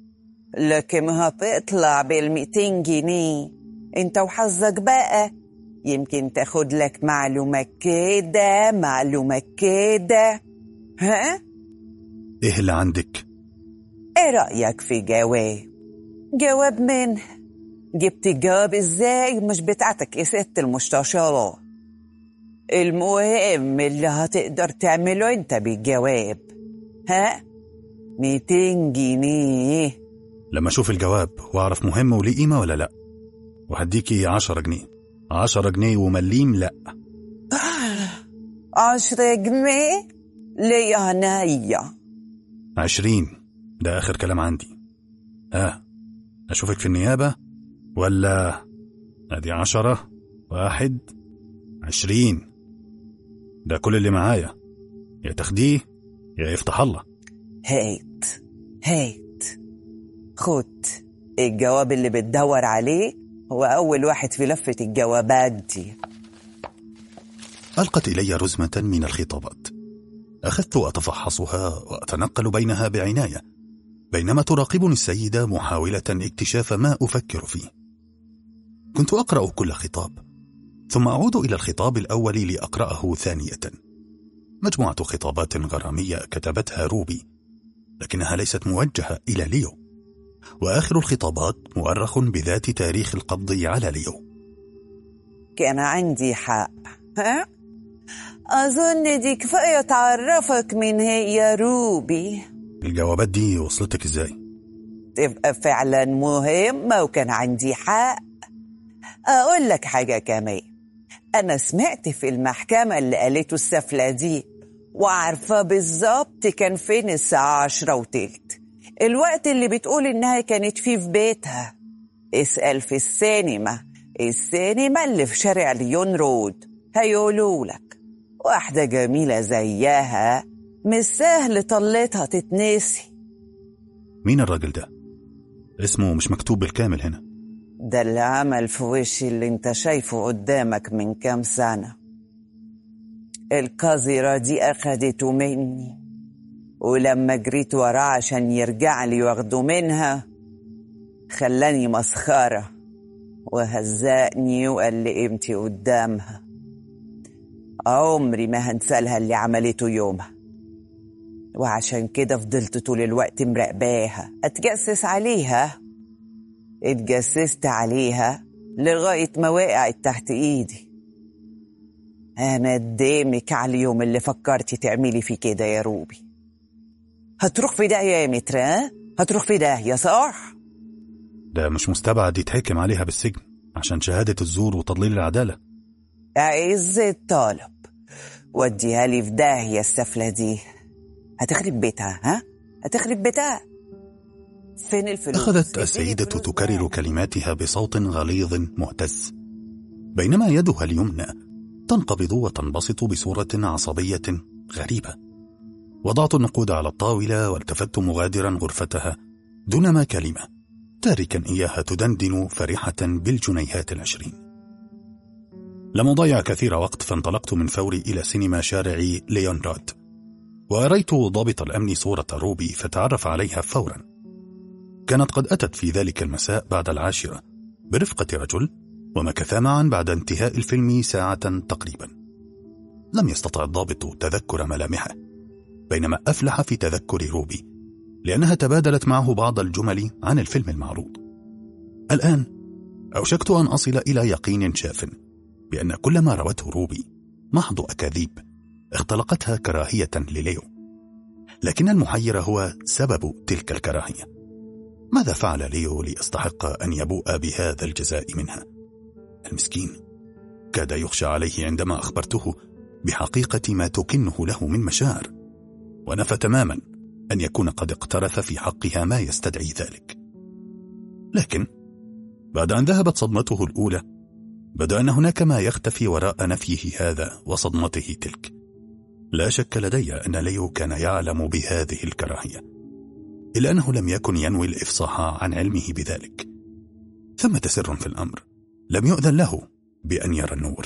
لكن هتطلع بالميتين جنيه انت وحظك بقى. يمكن تاخد لك معلومة كده معلومة كده. ها؟ إيه اللي عندك؟ ايه رأيك في جواب؟ جواب من؟ جبت الجواب ازاي؟ مش بتاعتك يا ست المستشارة. المهم اللي هتقدر تعمله انت بالجواب. ها؟ ميتين جنيه. لما أشوف الجواب وأعرف مهم وليه قيمة ولا لأ. وهديكي عشرة جنيه. عشرة جنيه ومليم لأ. عشرة جنيه؟ ليه عناية؟ عشرين، ده آخر كلام عندي. آه أشوفك في النيابة ولا؟ أدي عشرة، واحد، عشرين، ده كل اللي معايا. يا تاخديه يا يفتح الله. هات هات خد الجواب اللي بتدور عليه، هو أول واحد في لفة الجوابات دي. ألقت إلي رزمة من الخطابات. أخذت أتفحصها وأتنقل بينها بعناية، بينما تراقبني السيدة محاولة اكتشاف ما أفكر فيه. كنت أقرأ كل خطاب، ثم أعود إلى الخطاب الأول لأقرأه ثانية. مجموعة خطابات غرامية كتبتها روبي، لكنها ليست موجهة إلى ليو، وآخر الخطابات مؤرخ بذات تاريخ القبض على ليو. كان عندي حق. ها؟ أظن دي كفاية تعرفك من هي يا روبي. الجوابات دي وصلتك إزاي؟ تبقى فعلا مهمة وكان عندي حق. أقول لك حاجة كمان، أنا سمعت في المحكمة اللي قالته السفلة دي، وعارفة بالظبط كان فين الساعة عشرة وتلت، الوقت اللي بتقول إنها كانت فيه في بيتها. اسأل في السينما السينما اللي في شارع ليون رود، هيقولولك. واحدة جميلة زيها مش سهل طلتها تتنسي. مين الراجل ده؟ اسمه مش مكتوب بالكامل هنا. ده اللي عمل في وشي اللي انت شايفه قدامك من كام سنة. القذرة دي أخدته مني، ولما جريت وراه عشان يرجع لي واخده منها خلاني مسخرة وهزقني وقال لي قيمتي قدامها. عمري ما هنسالها اللي عملته يومها، وعشان كده فضلت طول الوقت مراقباها اتجسس عليها. اتجسست عليها لغاية ما وقعت تحت ايدي. انا اديمك على اليوم اللي فكرتي تعملي فيه كده يا روبي. هتروح في داهية يا مترا، هتروح في داهية صح؟ ده مش مستبعد يتحكم عليها بالسجن عشان شهادة الزور وتضليل العدالة. عز الطالب، وديها لي في داهية السفلة دي. هتخرب بيتها. ها؟ هتخرب بيتها. فين الفلوس؟ أخذت السيدة تكرر كلماتها بصوت غليظ مهتز، بينما يدها اليمنى تنقبض وتنبسط بصورة عصبية غريبة. وضعت النقود على الطاولة والتفت مغادرا غرفتها دون ما كلمة، تاركا إياها تدندن فرحة بالجنيهات العشرين. لم أضيع كثير وقت، فانطلقت من فوري إلى سينما شارع ليون رود، وأريت ضابط الأمن صورة روبي فتعرف عليها فورا. كانت قد أتت في ذلك المساء بعد العاشرة برفقة رجل، ومكثا معا بعد انتهاء الفيلم ساعة تقريبا. لم يستطع الضابط تذكر ملامحه، بينما أفلح في تذكر روبي لأنها تبادلت معه بعض الجمل عن الفيلم المعروض. الآن أوشكت أن أصل إلى يقين شاف بأن كل ما روته روبي محض أكاذيب اختلقتها كراهية لليو، لكن المحير هو سبب تلك الكراهية. ماذا فعل ليو ليستحق أن يبوء بهذا الجزاء منها؟ المسكين كاد يخشى عليه عندما أخبرته بحقيقة ما تكنه له من مشاعر، ونفى تماما أن يكون قد اقترف في حقها ما يستدعي ذلك. لكن بعد أن ذهبت صدمته الأولى، بدأ أن هناك ما يختفي وراء نفيه هذا وصدمته تلك. لا شك لدي أن ليو كان يعلم بهذه الكراهية، إلا أنه لم يكن ينوي الإفصاح عن علمه بذلك. ثمة سر في الأمر لم يؤذن له بأن يرى النور.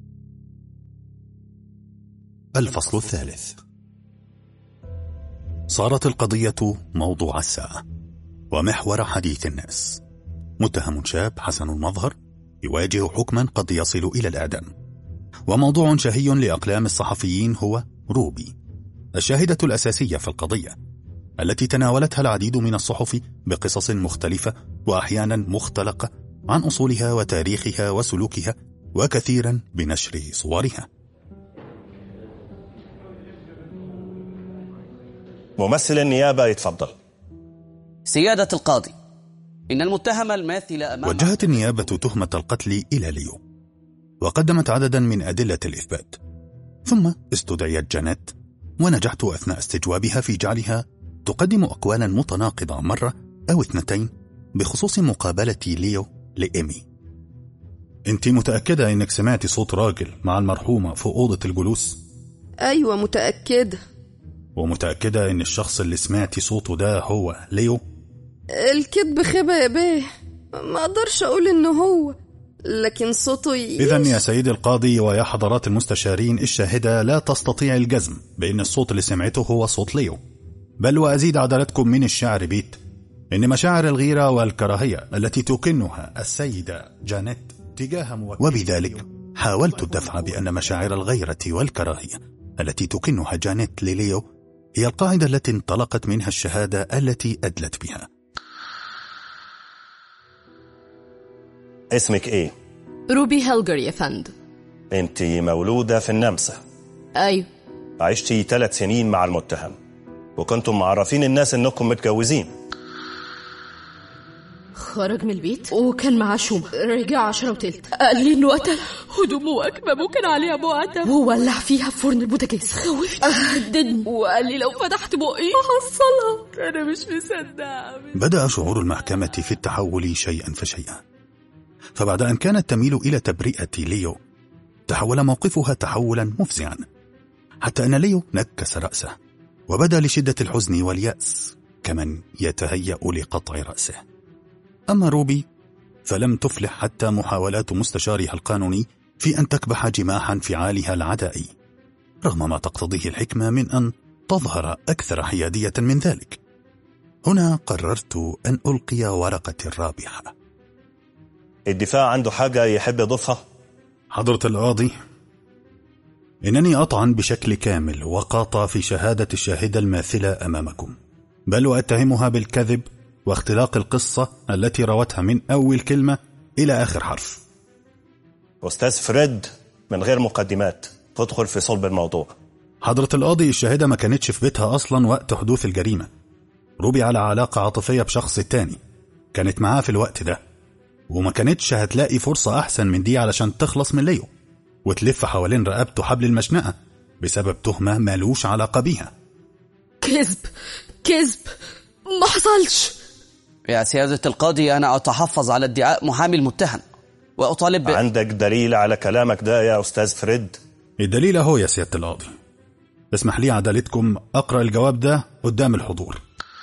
الفصل الثالث. صارت القضية موضوع الساعة ومحور حديث الناس. متهم شاب حسن المظهر يواجه حكما قد يصل إلى الإعدام. وموضوع شهي لأقلام الصحفيين هو روبي، الشاهدة الأساسية في القضية، التي تناولتها العديد من الصحف بقصص مختلفة وأحيانا مختلقة عن أصولها وتاريخها وسلوكها، وكثيرا بنشر صورها. ممثل النيابة يتفضل. سيادة القاضي، إن المتهم الماثل أمام وجهت النيابة تهمة القتل إلى ليو، وقدمت عددا من أدلة الإثبات، ثم استدعيت جانيت، ونجحت أثناء استجوابها في جعلها تقدم أقوالا متناقضة مرة أو اثنتين بخصوص مقابلة ليو لإيمي. أنت متأكدة أنك سمعتي صوت راجل مع المرحومة في أوضة الجلوس؟ أيوة متأكدة. ومتأكدة أن الشخص اللي سمعتي صوته ده هو ليو؟ الكذب خبا يا بيه، ما أقدرش أقول إنه هو، لكن صوته ي... إذن يا سيد القاضي ويا حضرات المستشارين، الشاهدة لا تستطيع الجزم بأن الصوت اللي سمعته هو صوت ليو، بل وأزيد عدالتكم من الشعر بيت إن مشاعر الغيرة والكراهية التي تكنها السيدة جانيت تجاه موكل، وبذلك حاولت الدفع بأن مشاعر الغيرة والكراهية التي تكنها جانيت لليو هي القاعدة التي انطلقت منها الشهادة التي أدلت بها. اسمك ايه؟ روبي هيلجر يا فندم. انت مولودة في النمسا؟ أيوة. عشتي ثلاث سنين مع المتهم، وكنتم معرفين الناس انكم متجوزين. خرج من البيت وكان معاه شومة، رجع عشرة وتلت، قال لي انه قتل هدومه واكمامه كان عليها معتم، وولع فيها في فرن البوتاجاز، خوفني هددني وقال لي لو فتحت بقي هحصلها. انا مش مصدقه. بدأ شعور المحكمة في التحول شيئا فشيئا، فبعد أن كانت تميل إلى تبرئة ليو تحول موقفها تحولا مفزعا، حتى أن ليو نكس رأسه وبدأ لشدة الحزن واليأس كمن يتهيأ لقطع رأسه. أما روبي فلم تفلح حتى محاولات مستشارها القانوني في أن تكبح جماح انفعالها العدائي، رغم ما تقتضيه الحكمة من أن تظهر أكثر حيادية من ذلك. هنا قررت أن ألقي ورقة الرابحة. الدفاع عنده حاجة يحب يضيفها؟ حضرة القاضي، إنني أطعن بشكل كامل وقاطع في شهادة الشاهدة الماثلة أمامكم، بل وأتهمها بالكذب واختلاق القصة التي روتها من أول كلمة إلى آخر حرف. أستاذ فريد، من غير مقدمات تدخل في صلب الموضوع. حضرة القاضي، الشاهدة ما كانتش في بيتها أصلا وقت حدوث الجريمة. روبي على علاقة عاطفية بشخص تاني كانت معاه في الوقت ده، وما كانتش هتلاقي فرصة أحسن من دي علشان تخلص من ليو وتلف حوالين رقبته حبل المشنقة بسبب تهمة مالوش علاقة بيها. كذب كذب، ما حصلش. يا سيادة القاضي، أنا أتحفظ على ادعاء محامي المتهم وأطالب ب... عندك دليل على كلامك ده يا أستاذ فريد؟ الدليل هو يا سيادة القاضي. اسمح لي عدالتكم أقرأ الجواب ده قدام الحضور.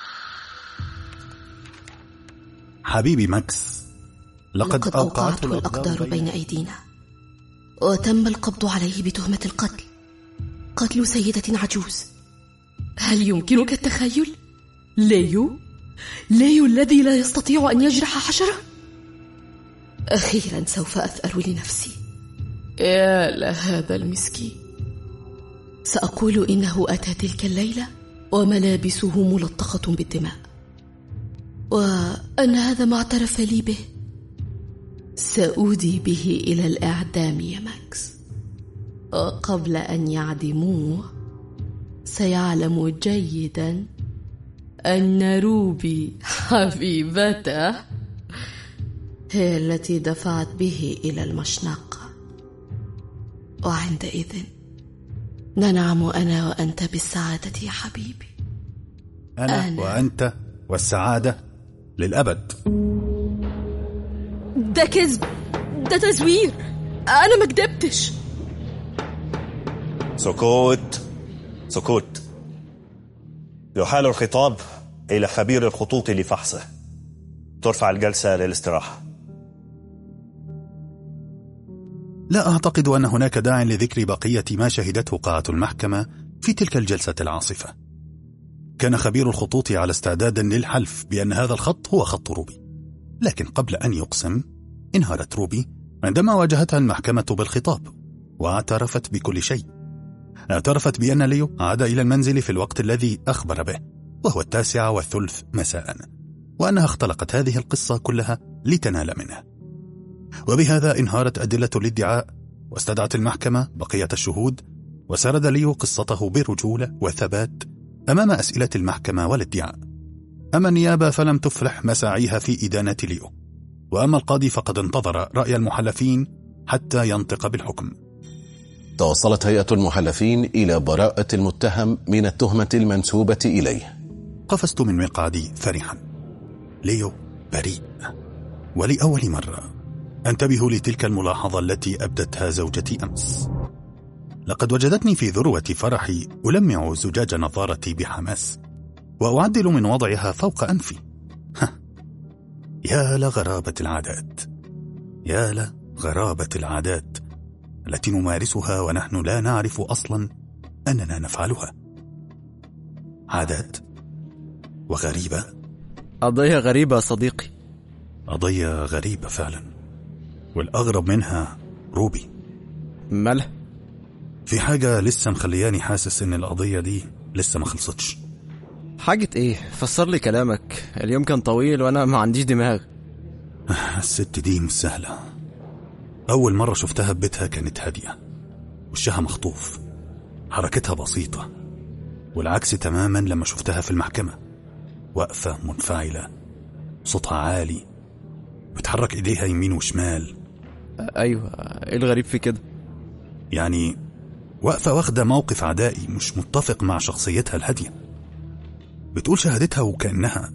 حبيبي ماكس، لقد, لقد أوقعته الأقدار بين أيدينا، وتم القبض عليه بتهمة القتل، قتل سيدة عجوز. هل يمكنك التخيل؟ ليو ليو الذي لا يستطيع أن يجرح حشرة. أخيرا سوف أثأر لنفسي. يا لهذا المسكين. سأقول إنه أتى تلك الليلة وملابسه ملطخة بالدماء، وأن هذا ما اعترف لي به. سأودي به إلى الإعدام يا ماكس، وقبل أن يعدموه سيعلم جيدا أن روبي حبيبته هي التي دفعت به إلى المشنقة، وعندئذ ننعم أنا وأنت بالسعادة يا حبيبي. أنا, أنا وأنت والسعادة للأبد. ده كذب، ده تزوير، أنا ما كدبتش. سكوت سكوت. يحال الخطاب إلى خبير الخطوط لفحصه. ترفع الجلسة للاستراحة. لا أعتقد أن هناك داع لذكر بقية ما شهدته قاعة المحكمة في تلك الجلسة العاصفة. كان خبير الخطوط على استعداد للحلف بأن هذا الخط هو خط روبي، لكن قبل أن يقسم انهارت روبي عندما واجهتها المحكمة بالخطاب، واعترفت بكل شيء. اعترفت بأن ليو عاد إلى المنزل في الوقت الذي أخبر به، وهو التاسعة والثلث مساء، وأنها اختلقت هذه القصة كلها لتنال منه. وبهذا انهارت أدلة الادعاء، واستدعت المحكمة بقية الشهود، وسرد ليو قصته برجولة وثبات أمام أسئلة المحكمة والادعاء. أما النيابة فلم تفلح مساعيها في إدانة ليو، وأما القاضي فقد انتظر رأي المحلفين حتى ينطق بالحكم. توصلت هيئة المحلفين إلى براءة المتهم من التهمة المنسوبة إليه. قفزت من مقعدي فرحا. ليو بريء. ولأول مرة أنتبه لتلك الملاحظة التي أبدتها زوجتي أمس. لقد وجدتني في ذروة فرحي ألمع زجاج نظارتي بحماس، وأعدل من وضعها فوق أنفي. يا لغرابة العادات، يا لغرابة العادات التي نمارسها ونحن لا نعرف أصلا أننا نفعلها. عادات وغريبة. قضية غريبة يا صديقي. قضية غريبة فعلا، والأغرب منها روبي. مالها؟ في حاجة لسه مخلياني حاسس إن القضية دي لسه ما خلصتش. حاجة إيه؟ فسر لي كلامك، اليوم كان طويل وأنا ما عنديش دماغ. الست دي مش سهلة. أول مرة شفتها ببيتها كانت هادية، وشها مخطوف، حركتها بسيطة، والعكس تماما لما شفتها في المحكمة، واقفة منفعلة، صوتها عالي، بتحرك إيديها يمين وشمال. أيوة، إيه الغريب في كده؟ يعني واقفة واخدة موقف عدائي مش متفق مع شخصيتها الهادية. بتقول شهادتها وكأنها.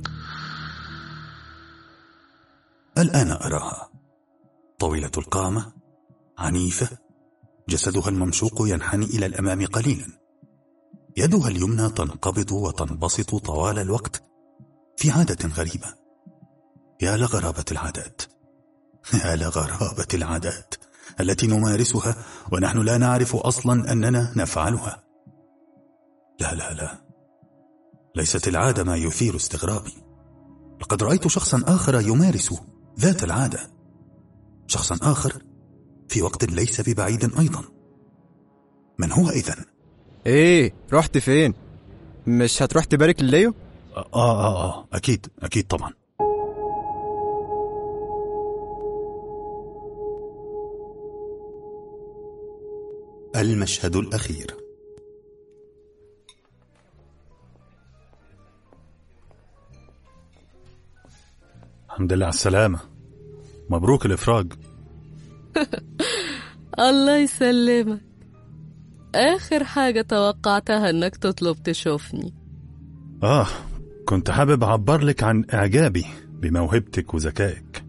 الآن أراها طويلة القامة، عنيفة، جسدها الممشوق ينحني إلى الأمام قليلا، يدها اليمنى تنقبض وتنبسط طوال الوقت في عادة غريبة. يا لغرابة العادات، يا لغرابة العادات التي نمارسها ونحن لا نعرف أصلا أننا نفعلها. لا لا لا، ليست العادة ما يثير استغرابي. لقد رأيت شخصا آخر يمارس ذات العادة، شخصا آخر في وقت ليس ببعيد أيضا. من هو إذن؟ إيه، رحت فين؟ مش هتروح تبارك لليو؟ آه آه آه أكيد أكيد طبعا. المشهد الأخير. الحمد لله على السلامة، مبروك الإفراج. الله يسلمك. آخر حاجة توقعتها إنك تطلب تشوفني. آه، كنت حابب أعبر لك عن إعجابي بموهبتك وذكائك.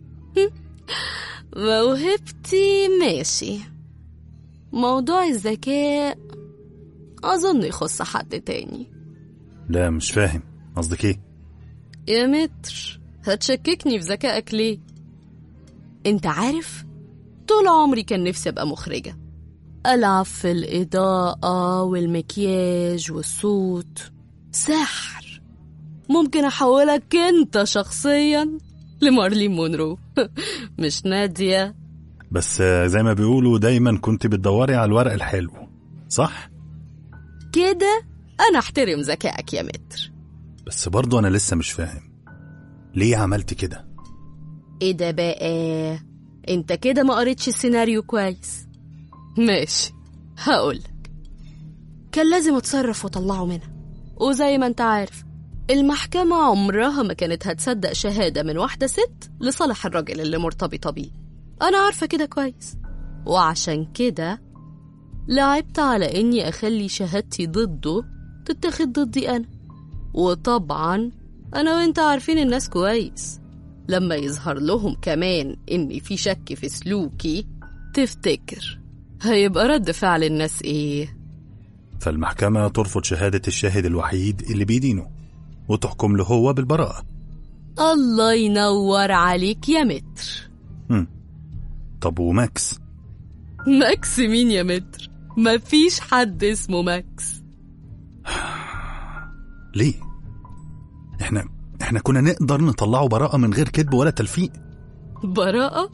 موهبتي ماشي، موضوع الذكاء أظن يخص حد تاني. لا مش فاهم قصدك إيه؟ يا متر، هتشككني في ذكائك ليه؟ انت عارف، طول عمري كان نفسي أبقى مخرجة، ألعب في الإضاءة والمكياج والصوت. سحر، ممكن أحولك أنت شخصيا لمارلين مونرو. مش نادية؟ بس زي ما بيقولوا دايما كنت بتدوري على الورق الحلو، صح؟ كده أنا أحترم ذكائك يا متر. بس برضو أنا لسه مش فاهم ليه عملت كده. إيه ده بقى؟ أنت كده ما قريتش السيناريو كويس. ماشي، هقولك. كان لازم أتصرف وطلعه منها، وزي ما أنت عارف المحكمة عمرها ما كانت هتصدق شهادة من واحدة ست لصالح الراجل اللي مرتبطة بيه. أنا عارفة كده كويس، وعشان كده لعبت على إني أخلي شهادتي ضده تتاخد ضدي أنا. وطبعا أنا وإنت عارفين الناس كويس، لما يظهر لهم كمان إني في شك في سلوكي، تفتكر هيبقى رد فعل الناس إيه؟ فالمحكمة ترفض شهادة الشاهد الوحيد اللي بيدينه وتحكم له هو بالبراءة. الله ينور عليك يا متر. هم. طب وماكس؟ ماكس مين يا متر؟ مفيش حد اسمه ماكس. ليه؟ احنا احنا كنا نقدر نطلعه براءة من غير كذب ولا تلفيق. براءة؟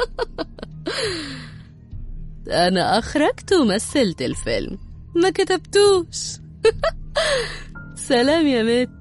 أنا أخرجت ومثلت الفيلم، ما كتبتوش. سلام يا مات.